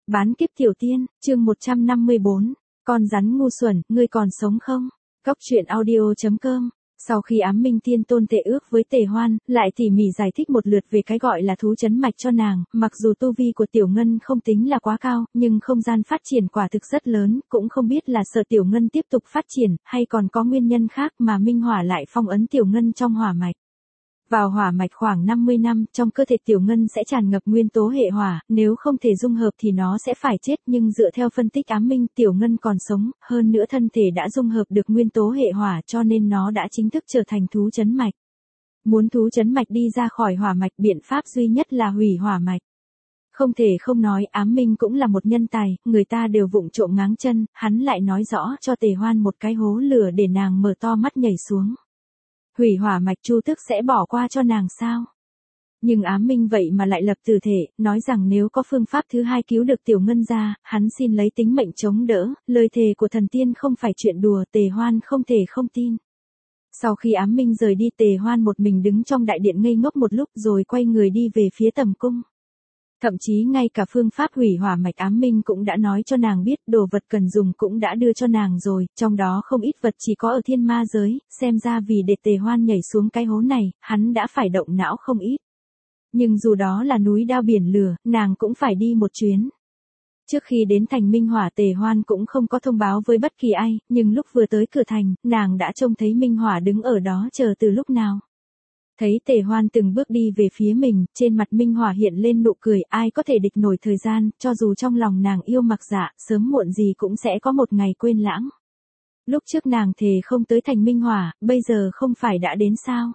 Bán kiếp tiểu tiên, chương 154, con rắn ngu xuẩn, ngươi còn sống không? Cóc truyện audio.com. Sau khi Ám Minh Tiên Tôn tề ước với Tề Hoan, lại tỉ mỉ giải thích một lượt về cái gọi là thú chấn mạch cho nàng, mặc dù tu vi của Tiểu Ngân không tính là quá cao, nhưng không gian phát triển quả thực rất lớn, cũng không biết là sợ Tiểu Ngân tiếp tục phát triển, hay còn có nguyên nhân khác mà Minh Hỏa lại phong ấn Tiểu Ngân trong hỏa mạch. Vào hỏa mạch khoảng 50 năm, trong cơ thể Tiểu Ngân sẽ tràn ngập nguyên tố hệ hỏa, nếu không thể dung hợp thì nó sẽ phải chết, nhưng dựa theo phân tích Ám Minh, Tiểu Ngân còn sống, hơn nữa thân thể đã dung hợp được nguyên tố hệ hỏa cho nên nó đã chính thức trở thành thú chấn mạch. Muốn thú chấn mạch đi ra khỏi hỏa mạch, biện pháp duy nhất là hủy hỏa mạch. Không thể không nói, Ám Minh cũng là một nhân tài, người ta đều vụng trộm ngáng chân, hắn lại nói rõ cho Tề Hoan một cái hố lửa để nàng mở to mắt nhảy xuống. Hủy hỏa mạch, Chu Tước sẽ bỏ qua cho nàng sao? Nhưng Ám Minh vậy mà lại lập tử thể, nói rằng nếu có phương pháp thứ hai cứu được Tiểu Ngân ra, hắn xin lấy tính mệnh chống đỡ, lời thề của thần tiên không phải chuyện đùa, Tề Hoan không thể không tin. Sau khi Ám Minh rời đi, Tề Hoan một mình đứng trong đại điện ngây ngốc một lúc rồi quay người đi về phía tầm cung. Thậm chí ngay cả phương pháp hủy hỏa mạch Ám Minh cũng đã nói cho nàng biết, đồ vật cần dùng cũng đã đưa cho nàng rồi, trong đó không ít vật chỉ có ở thiên ma giới, xem ra vì để Tề Hoan nhảy xuống cái hố này, hắn đã phải động não không ít. Nhưng dù đó là núi đao biển lửa, nàng cũng phải đi một chuyến. Trước khi đến thành Minh Hỏa, Tề Hoan cũng không có thông báo với bất kỳ ai, nhưng lúc vừa tới cửa thành, nàng đã trông thấy Minh Hỏa đứng ở đó chờ từ lúc nào. Thấy Tề Hoan từng bước đi về phía mình, trên mặt Minh Hỏa hiện lên nụ cười, ai có thể địch nổi thời gian, cho dù trong lòng nàng yêu Mặc Dạ, sớm muộn gì cũng sẽ có một ngày quên lãng. Lúc trước nàng thề không tới thành Minh Hỏa, bây giờ không phải đã đến sao?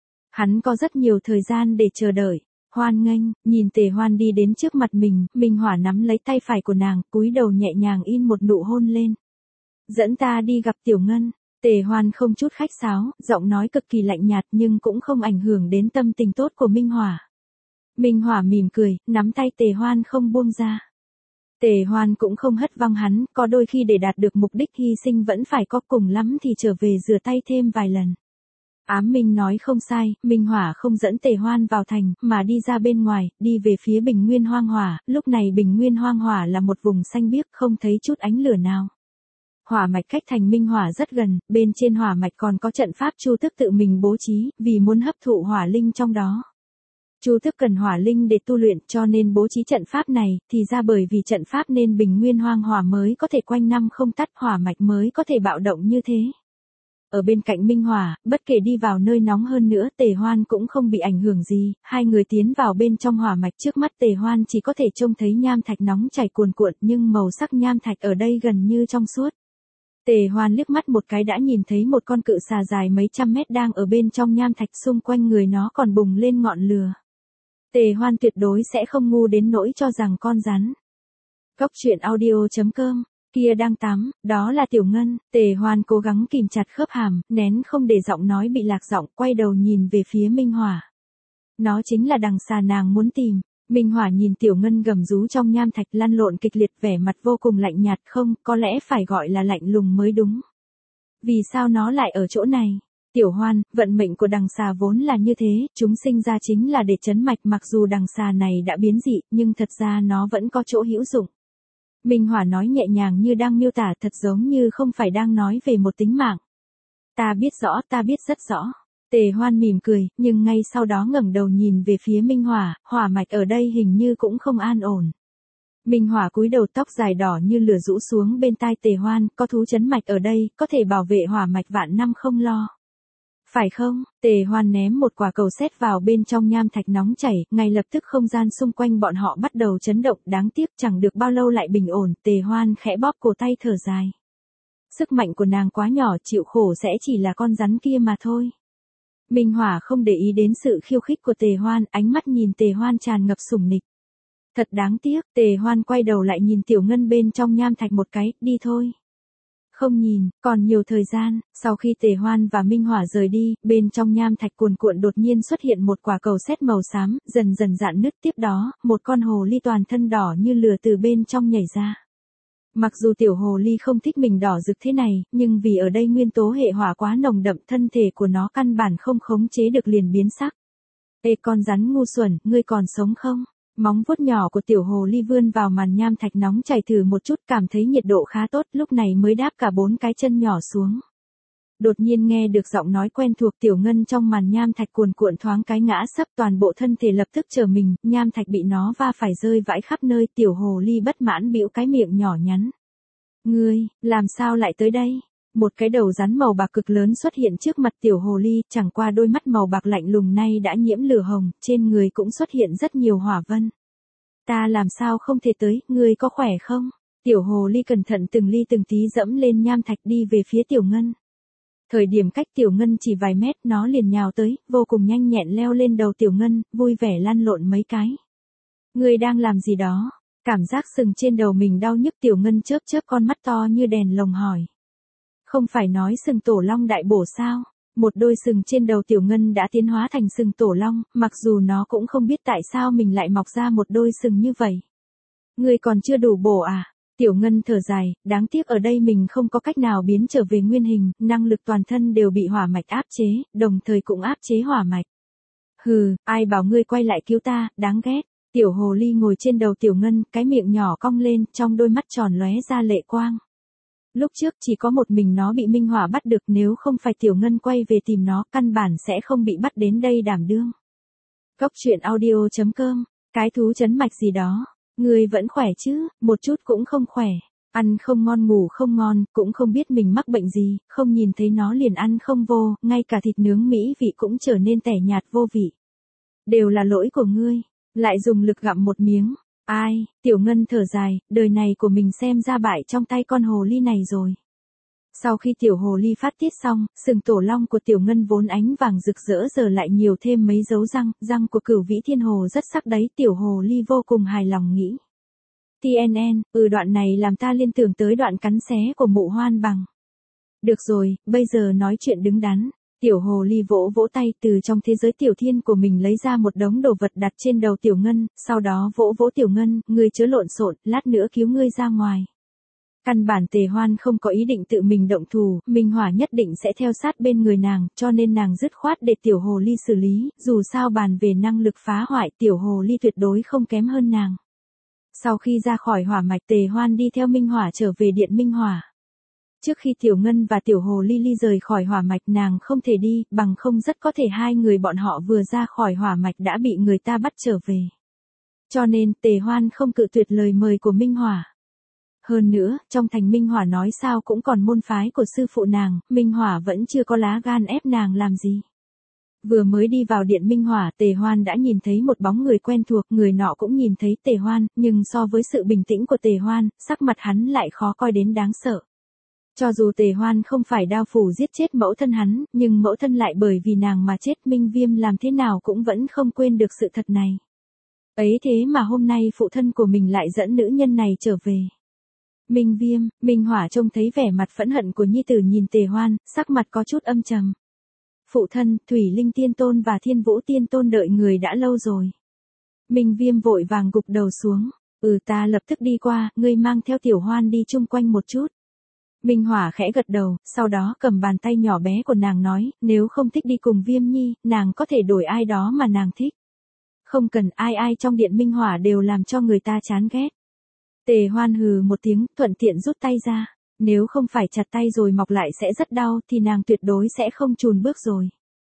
Hắn có rất nhiều thời gian để chờ đợi. Hoan nghênh, nhìn Tề Hoan đi đến trước mặt mình, Minh Hỏa nắm lấy tay phải của nàng, cúi đầu nhẹ nhàng in một nụ hôn lên. Dẫn ta đi gặp Tiểu Ngân. Tề Hoan không chút khách sáo, giọng nói cực kỳ lạnh nhạt nhưng cũng không ảnh hưởng đến tâm tình tốt của Minh Hỏa. Minh Hỏa mỉm cười, nắm tay Tề Hoan không buông ra. Tề Hoan cũng không hất văng hắn, có đôi khi để đạt được mục đích hy sinh vẫn phải có, cùng lắm thì trở về rửa tay thêm vài lần. Ám Minh nói không sai, Minh Hỏa không dẫn Tề Hoan vào thành, mà đi ra bên ngoài, đi về phía Bình Nguyên Hoang Hỏa, lúc này Bình Nguyên Hoang Hỏa là một vùng xanh biếc không thấy chút ánh lửa nào. Hỏa mạch cách thành Minh Hỏa rất gần, bên trên hỏa mạch còn có trận pháp Chu Tước tự mình bố trí, vì muốn hấp thụ hỏa linh trong đó. Chu Tước cần hỏa linh để tu luyện cho nên bố trí trận pháp này, thì ra bởi vì trận pháp nên Bình Nguyên Hoang Hỏa mới có thể quanh năm không tắt, hỏa mạch mới có thể bạo động như thế. Ở bên cạnh Minh Hỏa, bất kể đi vào nơi nóng hơn nữa, Tề Hoan cũng không bị ảnh hưởng gì, hai người tiến vào bên trong hỏa mạch, trước mắt Tề Hoan chỉ có thể trông thấy nham thạch nóng chảy cuồn cuộn, nhưng màu sắc nham thạch ở đây gần như trong suốt. Tề Hoan liếc mắt một cái đã nhìn thấy một con cự xà dài mấy trăm mét đang ở bên trong nham thạch, xung quanh người nó còn bùng lên ngọn lửa. Tề Hoan tuyệt đối sẽ không ngu đến nỗi cho rằng con rắn. Cóc truyện audio.com. Kia đang tắm, đó là Tiểu Ngân. Tề Hoan cố gắng kìm chặt khớp hàm, nén không để giọng nói bị lạc giọng, quay đầu nhìn về phía Minh Hỏa. Nó chính là đằng xà nàng muốn tìm. Minh Hỏa nhìn Tiểu Ngân gầm rú trong nham thạch lăn lộn kịch liệt, vẻ mặt vô cùng lạnh nhạt, không, có lẽ phải gọi là lạnh lùng mới đúng. Vì sao nó lại ở chỗ này? Tiểu Hoan, vận mệnh của đằng xà vốn là như thế, chúng sinh ra chính là để chấn mạch, mặc dù đằng xà này đã biến dị, nhưng thật ra nó vẫn có chỗ hữu dụng. Minh Hỏa nói nhẹ nhàng như đang miêu tả, thật giống như không phải đang nói về một tính mạng. Ta biết rõ, ta biết rất rõ. Tề Hoan mỉm cười, nhưng ngay sau đó ngẩng đầu nhìn về phía Minh Hỏa, hỏa mạch ở đây hình như cũng không an ổn. Minh Hỏa cúi đầu, tóc dài đỏ như lửa rũ xuống bên tai Tề Hoan, có thú chấn mạch ở đây, có thể bảo vệ hỏa mạch vạn năm không lo. Phải không? Tề Hoan ném một quả cầu sét vào bên trong nham thạch nóng chảy, ngay lập tức không gian xung quanh bọn họ bắt đầu chấn động, đáng tiếc chẳng được bao lâu lại bình ổn, Tề Hoan khẽ bóp cổ tay thở dài. Sức mạnh của nàng quá nhỏ, chịu khổ sẽ chỉ là con rắn kia mà thôi. Minh Hỏa không để ý đến sự khiêu khích của Tề Hoan, ánh mắt nhìn Tề Hoan tràn ngập sủng nịch. Thật đáng tiếc, Tề Hoan quay đầu lại nhìn Tiểu Ngân bên trong nham thạch một cái, đi thôi. Không nhìn, còn nhiều thời gian. Sau khi Tề Hoan và Minh Hỏa rời đi, bên trong nham thạch cuồn cuộn đột nhiên xuất hiện một quả cầu sét màu xám, dần dần rạn nứt, tiếp đó, một con hồ ly toàn thân đỏ như lửa từ bên trong nhảy ra. Mặc dù tiểu hồ ly không thích mình đỏ rực thế này, nhưng vì ở đây nguyên tố hệ hỏa quá nồng đậm, thân thể của nó căn bản không khống chế được liền biến sắc. Ê con rắn ngu xuẩn, ngươi còn sống không? Móng vuốt nhỏ của tiểu hồ ly vươn vào màn nham thạch nóng chảy thử một chút, cảm thấy nhiệt độ khá tốt, lúc này mới đáp cả 4 cái chân nhỏ xuống. Đột nhiên nghe được giọng nói quen thuộc Tiểu Ngân trong màn nham thạch cuồn cuộn thoáng cái ngã sấp, toàn bộ thân thể lập tức trở mình, nham thạch bị nó va phải rơi vãi khắp nơi, tiểu hồ ly bất mãn bĩu cái miệng nhỏ nhắn. Ngươi, làm sao lại tới đây? Một cái đầu rắn màu bạc cực lớn xuất hiện trước mặt tiểu hồ ly, chẳng qua đôi mắt màu bạc lạnh lùng nay đã nhiễm lửa hồng, trên người cũng xuất hiện rất nhiều hỏa vân. Ta làm sao không thể tới, ngươi có khỏe không? Tiểu hồ ly cẩn thận từng ly từng tí dẫm lên nham thạch đi về phía Tiểu Ngân. Thời điểm cách Tiểu Ngân chỉ vài mét, nó liền nhào tới, vô cùng nhanh nhẹn leo lên đầu Tiểu Ngân, vui vẻ lăn lộn mấy cái. Ngươi đang làm gì đó? Cảm giác sừng trên đầu mình đau nhức, Tiểu Ngân chớp chớp con mắt to như đèn lồng hỏi. Không phải nói sừng tổ long đại bổ sao? Một đôi sừng trên đầu Tiểu Ngân đã tiến hóa thành sừng tổ long, mặc dù nó cũng không biết tại sao mình lại mọc ra một đôi sừng như vậy. Ngươi còn chưa đủ bổ à? Tiểu Ngân thở dài, đáng tiếc ở đây mình không có cách nào biến trở về nguyên hình, năng lực toàn thân đều bị hỏa mạch áp chế, đồng thời cũng áp chế hỏa mạch. Hừ, ai bảo ngươi quay lại cứu ta, đáng ghét. Tiểu hồ ly ngồi trên đầu Tiểu Ngân, cái miệng nhỏ cong lên, trong đôi mắt tròn lóe ra lệ quang. Lúc trước chỉ có một mình nó bị Minh Hỏa bắt được, nếu không phải Tiểu Ngân quay về tìm nó, căn bản sẽ không bị bắt đến đây đảm đương. Cốc truyện audio.com, cái thú chấn mạch gì đó. Ngươi vẫn khỏe chứ, một chút cũng không khỏe. Ăn không ngon ngủ không ngon, cũng không biết mình mắc bệnh gì, không nhìn thấy nó liền ăn không vô, ngay cả thịt nướng mỹ vị cũng trở nên tẻ nhạt vô vị. Đều là lỗi của ngươi, lại dùng lực gặm một miếng. Ai, Tiểu Ngân thở dài, đời này của mình xem ra bại trong tay con hồ ly này rồi. Sau khi tiểu hồ ly phát tiết xong, sừng tổ long của Tiểu Ngân vốn ánh vàng rực rỡ giờ lại nhiều thêm mấy dấu răng, răng của Cửu Vĩ Thiên Hồ rất sắc đấy, tiểu hồ ly vô cùng hài lòng nghĩ. TNN, đoạn này làm ta liên tưởng tới đoạn cắn xé của Mụ Hoan Bằng. Được rồi, bây giờ nói chuyện đứng đắn. Tiểu hồ ly vỗ vỗ tay, từ trong thế giới tiểu thiên của mình lấy ra một đống đồ vật đặt trên đầu Tiểu Ngân, sau đó vỗ vỗ Tiểu Ngân, ngươi chớ lộn xộn, lát nữa cứu ngươi ra ngoài. Căn bản Tề Hoan không có ý định tự mình động thủ, Minh Hỏa nhất định sẽ theo sát bên người nàng, cho nên nàng dứt khoát để tiểu hồ ly xử lý, dù sao bàn về năng lực phá hoại tiểu hồ ly tuyệt đối không kém hơn nàng. Sau khi ra khỏi hỏa mạch, Tề Hoan đi theo Minh Hỏa trở về điện Minh Hỏa. Trước khi Tiểu Ngân và tiểu hồ ly rời khỏi hỏa mạch, nàng không thể đi, bằng không rất có thể hai người bọn họ vừa ra khỏi hỏa mạch đã bị người ta bắt trở về. Cho nên Tề Hoan không cự tuyệt lời mời của Minh Hỏa. Hơn nữa, trong thành Minh Hỏa nói sao cũng còn môn phái của sư phụ nàng, Minh Hỏa vẫn chưa có lá gan ép nàng làm gì. Vừa mới đi vào điện Minh Hỏa, Tề Hoan đã nhìn thấy một bóng người quen thuộc, người nọ cũng nhìn thấy Tề Hoan, nhưng so với sự bình tĩnh của Tề Hoan, sắc mặt hắn lại khó coi đến đáng sợ. Cho dù Tề Hoan không phải đao phủ giết chết mẫu thân hắn, nhưng mẫu thân lại bởi vì nàng mà chết, Minh Viêm làm thế nào cũng vẫn không quên được sự thật này. Ấy thế mà hôm nay phụ thân của mình lại dẫn nữ nhân này trở về. Minh Viêm, Minh Hỏa trông thấy vẻ mặt phẫn hận của nhi tử nhìn Tề Hoan, sắc mặt có chút âm trầm. Phụ thân, Thủy Linh Tiên Tôn và Thiên Vũ Tiên Tôn đợi người đã lâu rồi. Minh Viêm vội vàng gục đầu xuống. Ta lập tức đi qua, ngươi mang theo Tiểu Hoan đi chung quanh một chút. Minh Hỏa khẽ gật đầu, sau đó cầm bàn tay nhỏ bé của nàng nói, nếu không thích đi cùng Viêm Nhi, nàng có thể đổi ai đó mà nàng thích. Không cần, ai trong điện Minh Hỏa đều làm cho người ta chán ghét. Tề Hoan hừ một tiếng, thuận tiện rút tay ra. Nếu không phải chặt tay rồi mọc lại sẽ rất đau, thì nàng tuyệt đối sẽ không chùn bước rồi.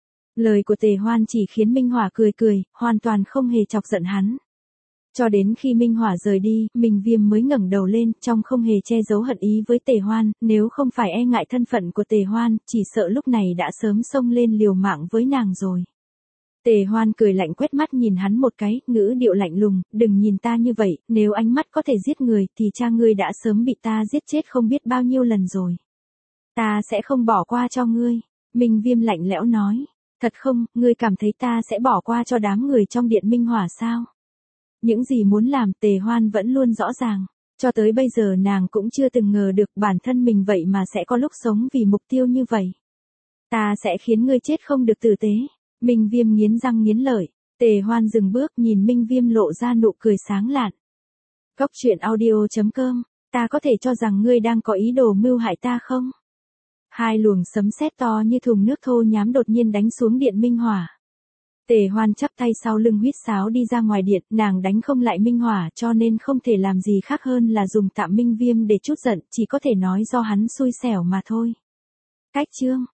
Lời của Tề Hoan chỉ khiến Minh Hỏa cười cười, hoàn toàn không hề chọc giận hắn. Cho đến khi Minh Hỏa rời đi, Minh Viêm mới ngẩng đầu lên, trong không hề che giấu hận ý với Tề Hoan, nếu không phải e ngại thân phận của Tề Hoan, chỉ sợ lúc này đã sớm xông lên liều mạng với nàng rồi. Tề Hoan cười lạnh quét mắt nhìn hắn một cái, ngữ điệu lạnh lùng, đừng nhìn ta như vậy, nếu ánh mắt có thể giết người, thì cha ngươi đã sớm bị ta giết chết không biết bao nhiêu lần rồi. Ta sẽ không bỏ qua cho ngươi. Minh Viêm lạnh lẽo nói, thật không, ngươi cảm thấy ta sẽ bỏ qua cho đám người trong điện Minh Hỏa sao? Những gì muốn làm Tề Hoan vẫn luôn rõ ràng, cho tới bây giờ nàng cũng chưa từng ngờ được bản thân mình vậy mà sẽ có lúc sống vì mục tiêu như vậy. Ta sẽ khiến ngươi chết không được tử tế. Minh Viêm nghiến răng nghiến lợi, Tề Hoan dừng bước nhìn Minh Viêm lộ ra nụ cười sáng lạn. Cốc truyện audio.com, ta có thể cho rằng ngươi đang có ý đồ mưu hại ta không? Hai luồng sấm sét to như thùng nước thô nhám đột nhiên đánh xuống điện Minh Hỏa. Tề Hoan chắp tay sau lưng huýt sáo đi ra ngoài điện, nàng đánh không lại Minh Hỏa cho nên không thể làm gì khác hơn là dùng Tạm Minh Viêm để trút giận, chỉ có thể nói do hắn xui xẻo mà thôi. Cách chương